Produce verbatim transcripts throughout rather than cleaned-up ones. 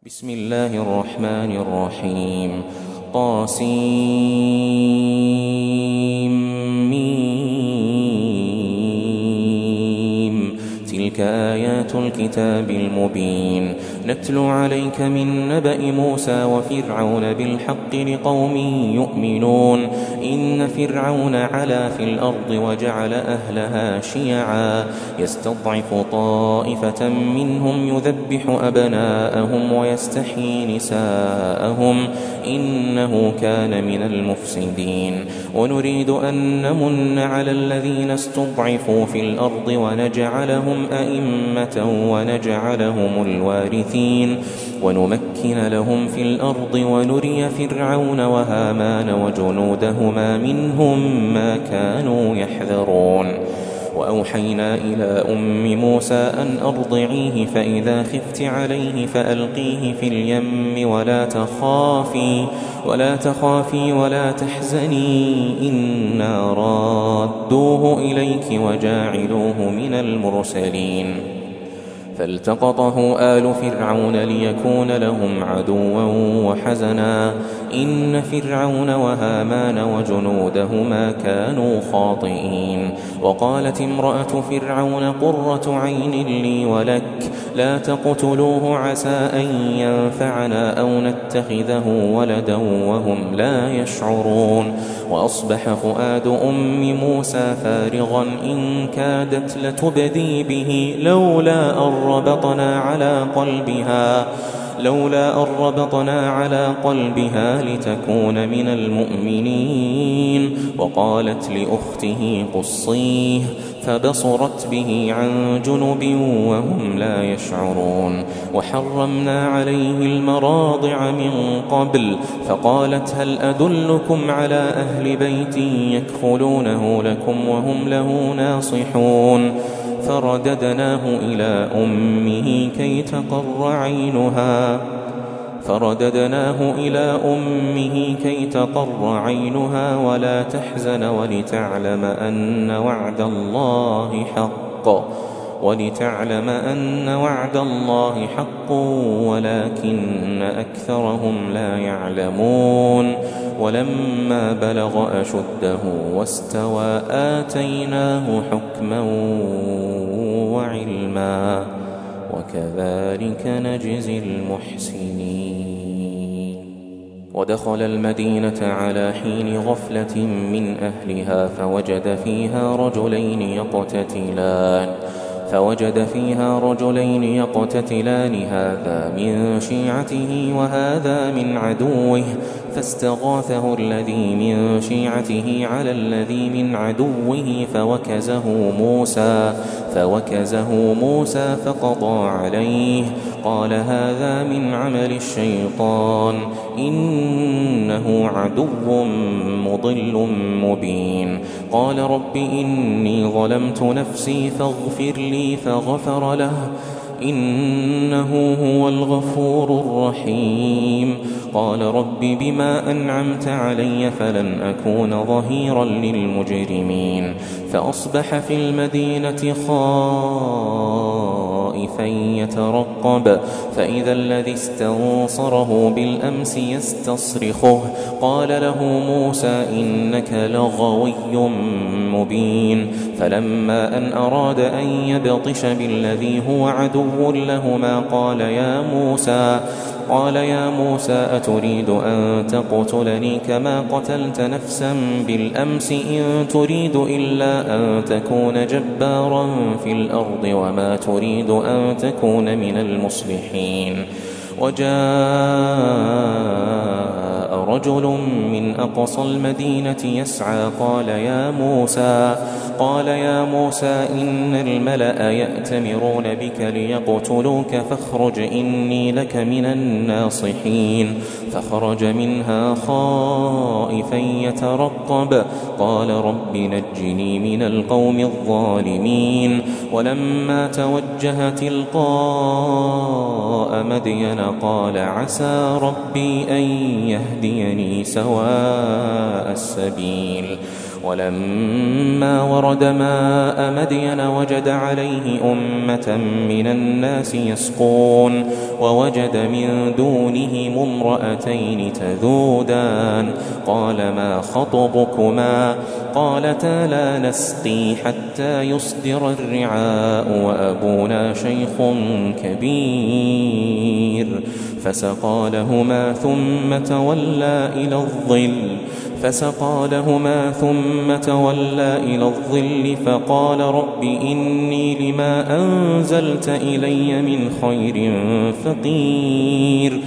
بسم الله الرحمن الرحيم. طاسيم ميم. تلك آيات الكتاب المبين. نتلو عليك من نبأ موسى وفرعون بالحق لقوم يؤمنون. إن فرعون علا في الأرض وجعل أهلها شيعا يستضعف طائفة منهم يذبح أبناءهم ويستحيي نساءهم إنه كان من المفسدين. ونريد أن نمن على الذين استضعفوا في الأرض ونجعلهم أئمة ونجعلهم الوارثين ونمكن لهم في الأرض ونري فرعون وهامان وجنودهما منهم ما كانوا يحذرون. وأوحينا إلى أم موسى أن أرضعيه فإذا خفت عليه فألقيه في اليم ولا تخافي ولا تخافي ولا تحزني إنا رادوه إليك وجاعلوه من المرسلين. فالتقطه آل فرعون ليكون لهم عدوا وحزنا إن فرعون وهامان وجنودهما كانوا خاطئين. وقالت امرأة فرعون قرة عين لي ولك لا تقتلوه عسى أن ينفعنا أو نتخذه ولدا وهم لا يشعرون. وأصبح فؤاد أم موسى فارغا إن كادت لتبدي به لولا أن ربطنا على قلبها لولا أن ربطنا على قلبها لتكون من المؤمنين. وقالت لأخته قصيه فبصرت به عن جنب وهم لا يشعرون. وحرمنا عليه المراضع من قبل فقالت هل أدلكم على أهل بيت يكفلونه لكم وهم له ناصحون. فرددناه إلى أمه كي تقر عينها فرددناه إلى أمه كي تقر عينها ولا تحزن ولتعلم أن وعد الله حق ولتعلم أن وعد الله حق ولكن أكثرهم لا يعلمون. ولما بلغ أشده واستوى آتيناه حكما وعلما وكذلك نجزي المحسنين. ودخل المدينة على حين غفلة من أهلها فوجد فيها رجلين يقتتلان فوجد فيها رجلين يقتتلان هذا من شيعته وهذا من عدوه فاستغاثه الذي من شيعته على الذي من عدوه فوكزه موسى فوكزه موسى فقضى عليه. قال هذا من عمل الشيطان إنه عدو مضل مبين. قال رب إني ظلمت نفسي فاغفر لي فغفر له إنه هو الغفور الرحيم. قال رب بما أنعمت علي فلن أكون ظهيرا للمجرمين. فأصبح في المدينة خائفا يترقب فإذا الذي استنصره بالأمس يستصرخه. قال له موسى إنك لغوي مبين. فلما أن أراد أن يبطش بالذي هو عدو لهما قال يا موسى قال يا موسى أتريد أن تقتلني كما قتلت نفسا بالأمس إن تريد إلا أن تكون جبارا في الأرض وما تريد أن تكون من المصلحين. وجاء رجل من أقصى المدينة يسعى قال يا موسى قال يا موسى إن الملأ يأتمرون بك ليقتلوك فاخرج إني لك من الناصحين. فخرج منها خائفا يترقب قال رب نجني من القوم الظالمين. ولما توجه تلقاء مدين قال عسى ربي أن يهديني سواء السبيل ولما ورد ماء مدين وجد عليه أمة من الناس يسقون ووجد من دونهم امرأتين تذودان قال ما خطبكما قالتا لا نسقي حتى يصدر الرعاء وأبونا شيخ كبير فسقى لهما ثم تولى إلى الظل فسقى لهما ثم تولى إلى الظل فقال رب إني لما أنزلت إلي من خير فقير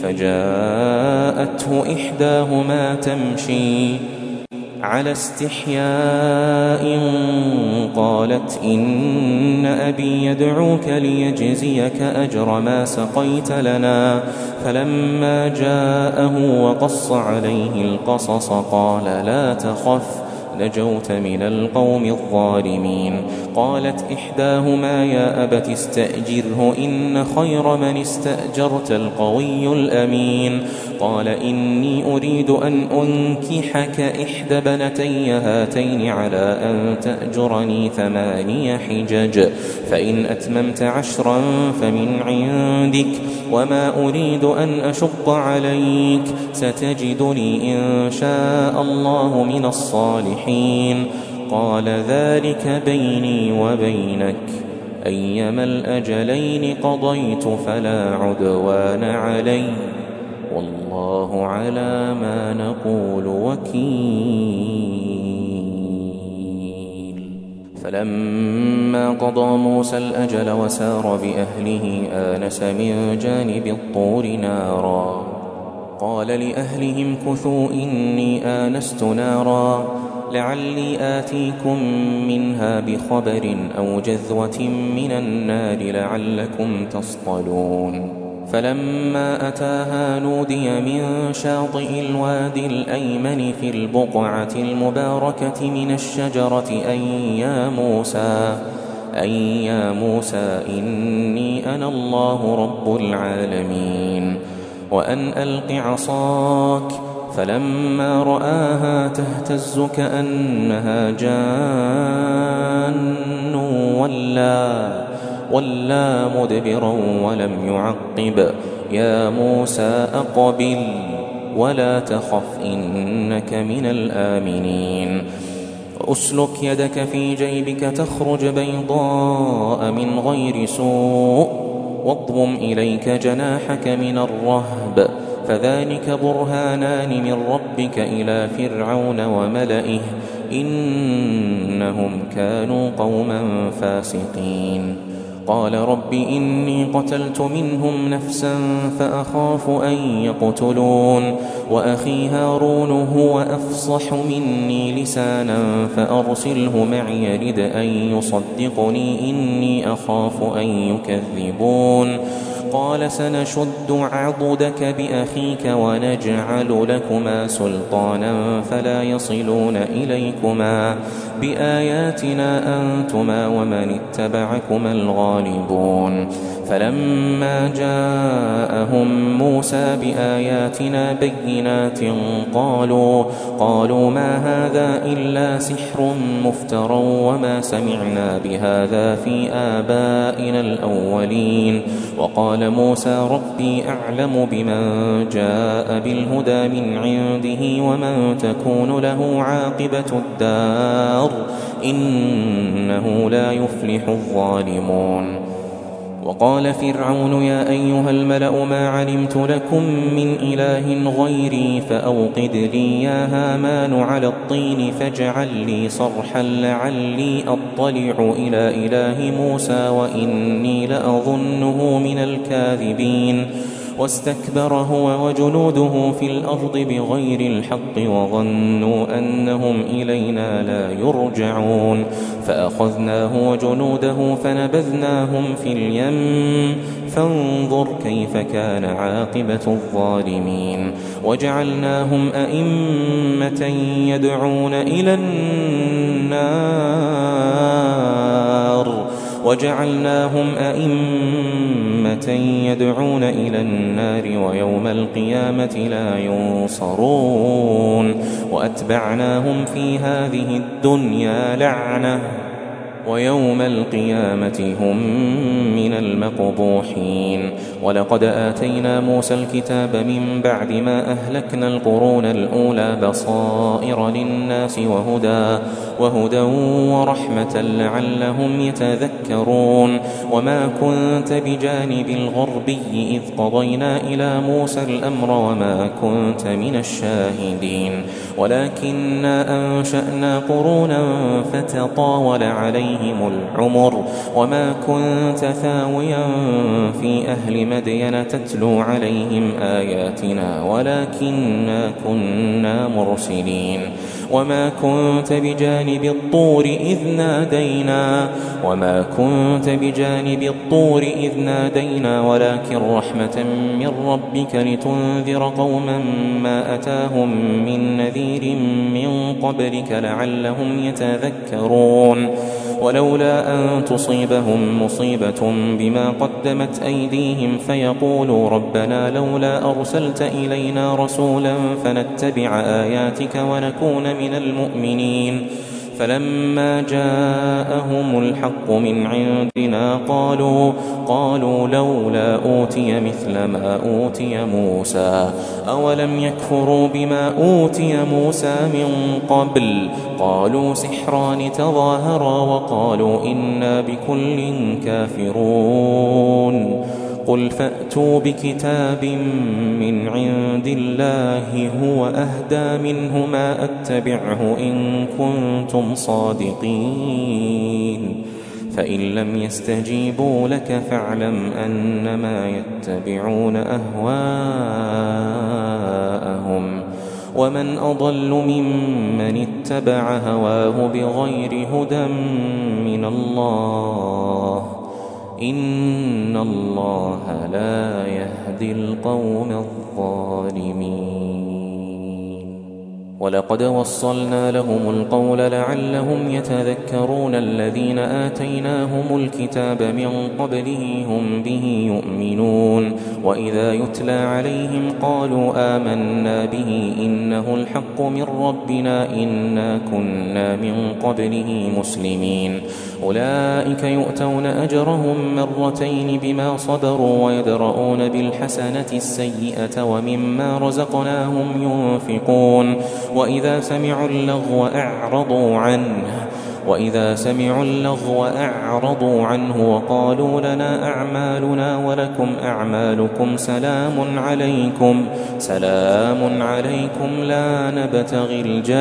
فجاءته إحداهما تمشي على استحياء قالت إن أبي يدعوك ليجزيك أجر ما سقيت لنا فلما جاءه وقص عليه القصص قال لا تخف نجوت من القوم الظالمين قالت إحداهما يا أبت استأجره إن خير من استأجرت القوي الأمين قال إني أريد أن أنكحك إحدى بنتي هاتين على أن تأجرني ثماني حجج فإن أتممت عشرا فمن عندك وما أريد أن أشق عليك ستجدني إن شاء الله من الصالحين قال ذلك بيني وبينك أيما الأجلين قضيت فلا عدوان علي والله على ما نقول وكيل فلما قضى موسى الأجل وسار بأهله آنس من جانب الطور نارا قال لأهلهم كثوا إني آنست نارا لعلي آتيكم منها بخبر أو جذوة من النار لعلكم تصطلون فلما أتاها نودي من شاطئ الوادي الأيمن في البقعة المباركة من الشجرة أن يا موسى أن يا موسى إني أنا الله رب العالمين وأن ألق عصاك فلما رآها تهتز كأنها جان ولا ولا مدبرا ولم يعقب يا موسى أقبل ولا تخف إنك من الآمنين أسلك يدك في جيبك تخرج بيضاء من غير سوء واضمم إليك جناحك من الرهب فذلك برهانان من ربك إلى فرعون وملئه إنهم كانوا قوما فاسقين قال رب إني قتلت منهم نفسا فأخاف أن يقتلون وأخي هارون هو أفصح مني لسانا فأرسله معي يرد أن يصدقني إني أخاف أن يكذبون قال سنشد عضدك بأخيك ونجعل لكما سلطانا فلا يصلون إليكما بآياتنا أنتما ومن اتبعكما الغالبون فلما جاءهم موسى بآياتنا بينات قالوا قالوا ما هذا إلا سحر مفترى وما سمعنا بهذا في آبائنا الأولين وقال موسى ربي أعلم بمن جاء بالهدى من عنده ومن تكون له عاقبة الدار إنه لا يفلح الظالمون وقال فرعون يا أيها الملأ ما علمت لكم من إله غيري فأوقد لي يا هامان على الطين فاجعل لي صرحا لعلي أطلع إلى إله موسى وإني لأظنه من الكاذبين واستكبر هو وجنوده في الأرض بغير الحق وظنوا أنهم إلينا لا يرجعون فأخذناه وجنوده فنبذناهم في اليم فانظر كيف كان عاقبة الظالمين وجعلناهم أئمة يدعون إلى النار وجعلناهم أئمة يدعون إلى النار ويوم القيامة لا ينصرون وأتبعناهم في هذه الدنيا لعنة ويوم القيامة هم من المقبوحين. ولقد آتينا موسى الكتاب من بعد ما أهلكنا القرون الأولى بصائر للناس وهدى وهدى ورحمة لعلهم يتذكرون. وما كنت بجانب الغربي إذ قضينا إلى موسى الأمر وما كنت من الشاهدين ولكننا أنشأنا قرونا فتطاول عليهم العمر وما كنت ثاويا في أهل مدين تتلو عليهم آياتنا ولكننا كنا مرسلين. وما كنت بجانب الطور إذ نادينا وما كنت بجانب الطور إذ نادينا ولكن رحمة من ربك لتنذر قوما ما أتاهم من نذير من قبلك لعلهم يتذكرون. ولولا أن تصيبهم مصيبة بما قدمت أيديهم فيقولوا ربنا لولا أرسلت إلينا رسولا فنتبع آياتك ونكون من المؤمنين. فلما جاءهم الحق من عندنا قالوا قالوا لولا أوتي مثل ما أوتي موسى أولم يكفروا بما أوتي موسى من قبل قالوا سحران تظاهرا وقالوا إنا بكل كافرون. قل فأتوا بكتاب من عند الله هو أهدى منهما أتبعه إن كنتم صادقين فإن لم يستجيبوا لك فاعلم أنما يتبعون أهواءهم ومن أضل ممن اتبع هواه بغير هدى من الله إن الله لا يهدي القوم الظالمين. ولقد وصلنا لهم القول لعلهم يتذكرون الذين آتيناهم الكتاب من قبله هم به يؤمنون. وإذا يتلى عليهم قالوا آمنا به إنه الحق من ربنا إنا كنا من قبله مسلمين. أولئك يؤتون أجرهم مرتين بما صبروا ويدرؤون بالحسنة السيئة ومما رزقناهم ينفقون. وإذا سمعوا اللغو أعرضوا عنه وإذا سمعوا اللغو أعرضوا عنه وقالوا لنا أعمالنا ولكم أعمالكم سلام عليكم سلام عليكم لا نبتغي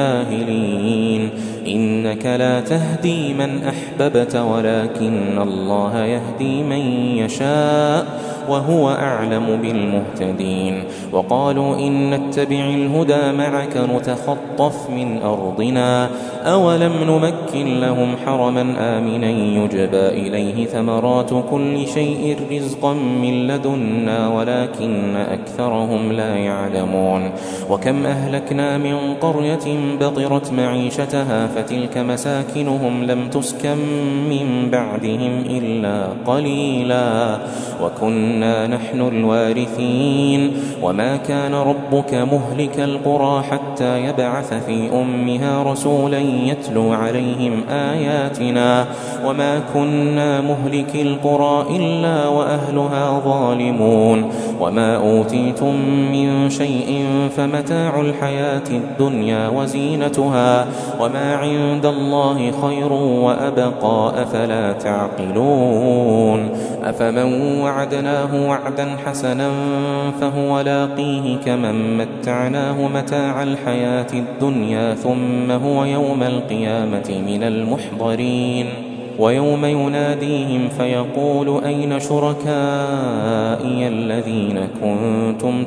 الجاهلين إنك لا تهدي من أحببت ولكن الله يهدي من يشاء وهو أعلم بالمهتدين. وقالوا إن نتبع الهدى معك نتخطف من أرضنا أولم نمكن لهم حرما آمنا يجبى إليه ثمرات كل شيء رزقا من لدنا ولكن أكثرهم لا يعلمون. وكم أهلكنا من قرية بطرت معيشتها فتلك مساكنهم لم تسكن من بعدهم إلا قليلا وكنا نحن الوارثين. وما كان ربك مهلك القرى حتى يبعث في أمها رسولا يتلو عليهم آياتنا وما كنا مهلك القرى إلا وأهلها ظالمون. وما أوتيتم من شيء فمتاع الحياة الدنيا وزينتها وما عند الله خير وأبقى أفلا تعقلون. أفمن وعدناه وعدا حسنا فهو لاقيه كمن متعناه متاع الحياة الدنيا ثم هو يوم القيامة من المحضرين. ويوم يناديهم فيقول أين شركائي الذين كنتم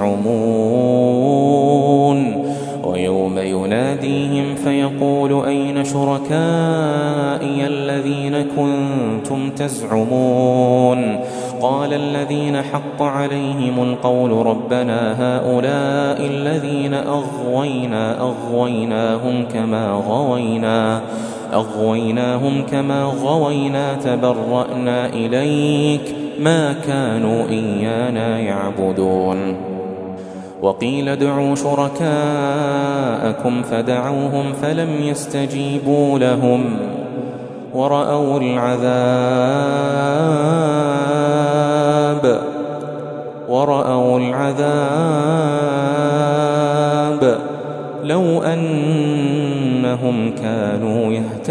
تزعمون ويوم يناديهم فيقول أين شركائي الذين كنتم تزعمون قال الذين حق عليهم القول ربنا هؤلاء الذين أغوينا أغويناهم كما غوينا أغويناهم كما غوينا تبرأنا إليك ما كانوا إيانا يعبدون وقيل ادعوا شركاءكم فدعوهم فلم يستجيبوا لهم ورأوا العذاب ورأوا العذاب لو أنهم كانوا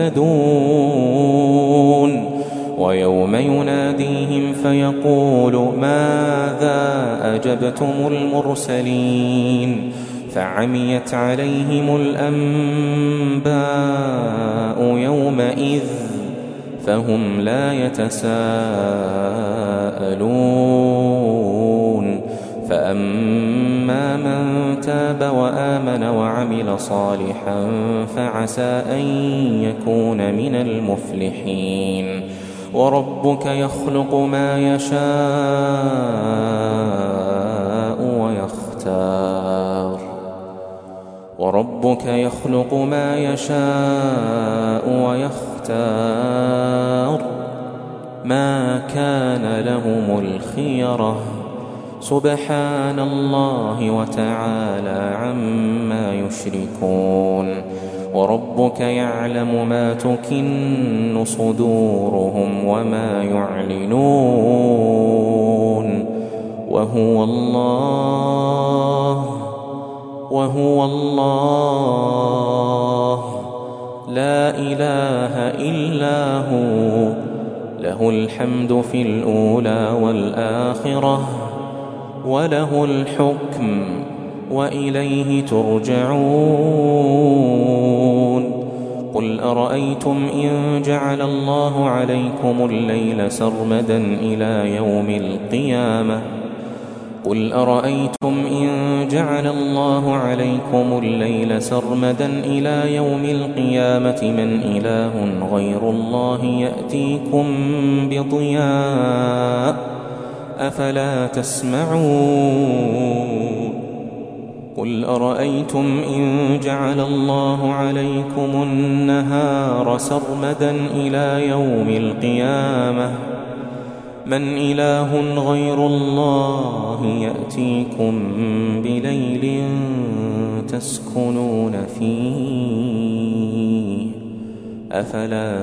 يهتدون ويوم يناديهم فيقول ماذا أجبتم المرسلين فعميت عليهم الأنباء يومئذ فهم لا يتساءلون فأما من تاب وآمن وعمل صالحا فعسى أن يكون من المفلحين وربك يخلق ما يشاء ويختار وربك يخلق ما يشاء ويختار ما كان لهم الخيرة سبحان الله وتعالى عما يشركون وربك يعلم ما تكن صدورهم وما يعلنون وهو الله وهو الله لا إله إلا هو له الحمد في الأولى والآخرة وله الحكم وإليه ترجعون قل أرأيتم إن جعل الله عليكم الليل سرمدا إلى يوم القيامة قل أرأيتم إن جعل الله عليكم الليل سرمدا إلى يوم القيامة من إله غير الله يأتيكم بضياء أفلا تسمعون قل أرأيتم إن جعل الله عليكم النهار سرمدا إلى يوم القيامة من إله غير الله يأتيكم بليل تسكنون فيه أفلا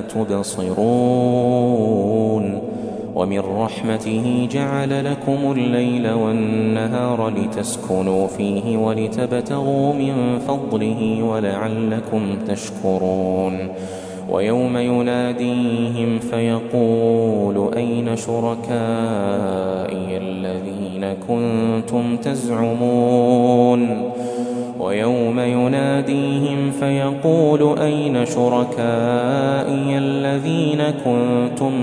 تبصرون ومن رحمته جعل لكم الليل والنهار لتسكنوا فيه ولتبتغوا من فضله ولعلكم تشكرون ويوم يناديهم فيقول أين شركائي الذين كنتم تزعمون ويوم يناديهم فيقول أين شركائي الذين كنتم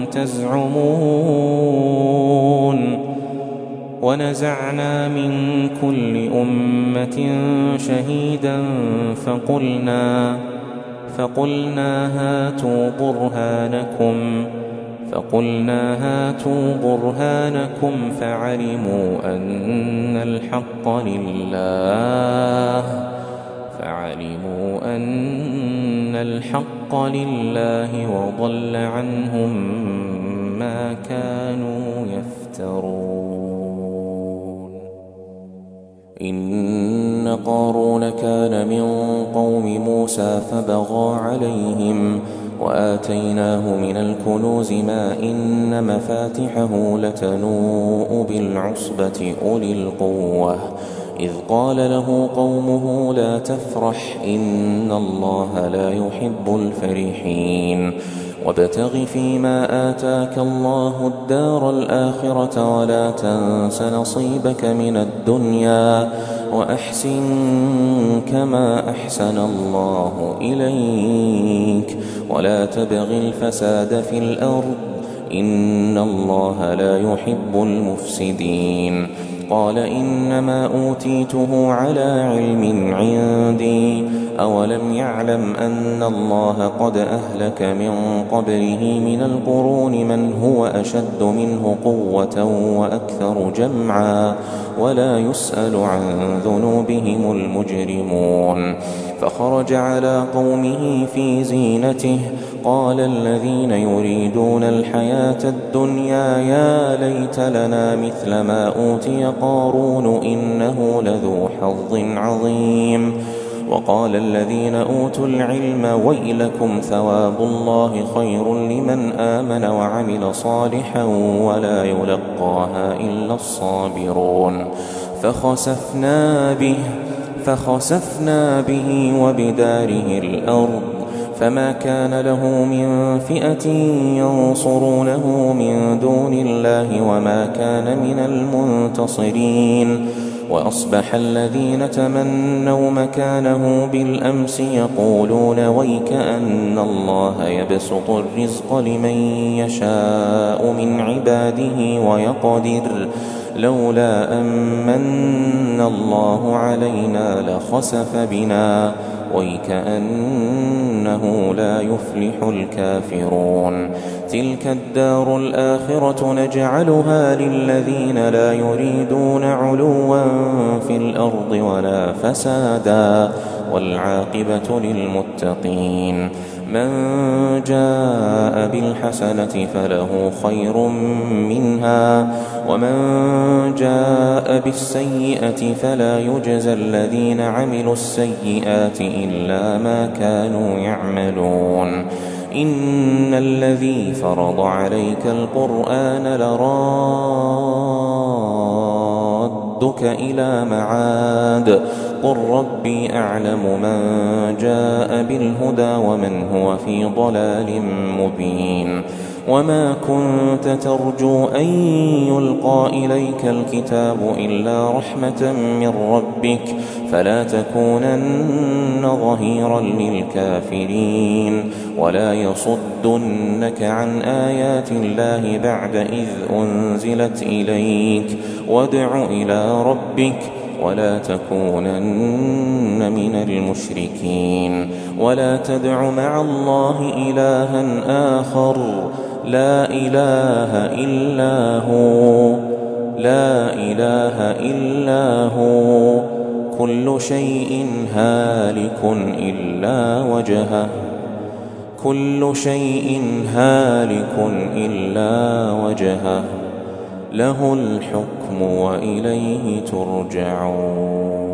تزعمون ونزعنا من كل أمة شهيدا فقلنا فقلنا هاتوا برهانكم فقلنا هاتوا برهانكم فعلموا أن الحق لله فعلموا أن الحق لله وضل عنهم ما كانوا يفترون إن قارون كان من قوم موسى فبغى عليهم وآتيناه من الكنوز ما إن مفاتحه لتنوء بالعصبة أولي القوة إذ قال له قومه لا تفرح إن الله لا يحب الفرحين وابتغ فيما آتاك الله الدار الآخرة ولا تنس نصيبك من الدنيا وأحسن كما أحسن الله إليك ولا تبغ الفساد في الأرض إن الله لا يحب المفسدين قال إنما أوتيته على علم عندي أولم يعلم أن الله قد أهلك من قبله من القرون من هو أشد منه قوة وأكثر جمعا ولا يسأل عن ذنوبهم المجرمون فخرج على قومه في زينته قال الذين يريدون الحياة الدنيا يا ليت لنا مثل ما أوتي قارون إنه لذو حظ عظيم وقال الذين أوتوا العلم ويلكم ثواب الله خير لمن آمن وعمل صالحا ولا يلقاها إلا الصابرون فخسفنا به فخسفنا به وبداره الأرض فما كان له من فئة ينصرونه من دون الله وما كان من المنتصرين وأصبح الذين تمنوا مكانه بالأمس يقولون ويك أن الله يبسط الرزق لمن يشاء من عباده ويقدر لولا أمن الله علينا لخسف بنا ويكأنه لا يفلح الكافرون تلك الدار الآخرة نجعلها للذين لا يريدون علوا في الأرض ولا فسادا والعاقبة للمتقين من جاء بالحسنة فله خير منها ومن جاء بالسيئة فلا يجزى الذين عملوا السيئات إلا ما كانوا يعملون إن الذي فرض عليك القرآن لرادك إلى معاد قل ربي أعلم من جاء بالهدى ومن هو في ضلال مبين وما كنت ترجو أن يلقى إليك الكتاب إلا رحمة من ربك فلا تكونن ظهيرا للكافرين ولا يصدنك عن آيات الله بعد إذ أنزلت إليك وادع إلى ربك ولا تكونن من المشركين ولا تدع مع الله إلها آخر لا إله إلا هو لا إله إلا هو كل شيء هالك إلا وجهه كل شيء هالك إلا وجهه له الحكم وإليه ترجعون.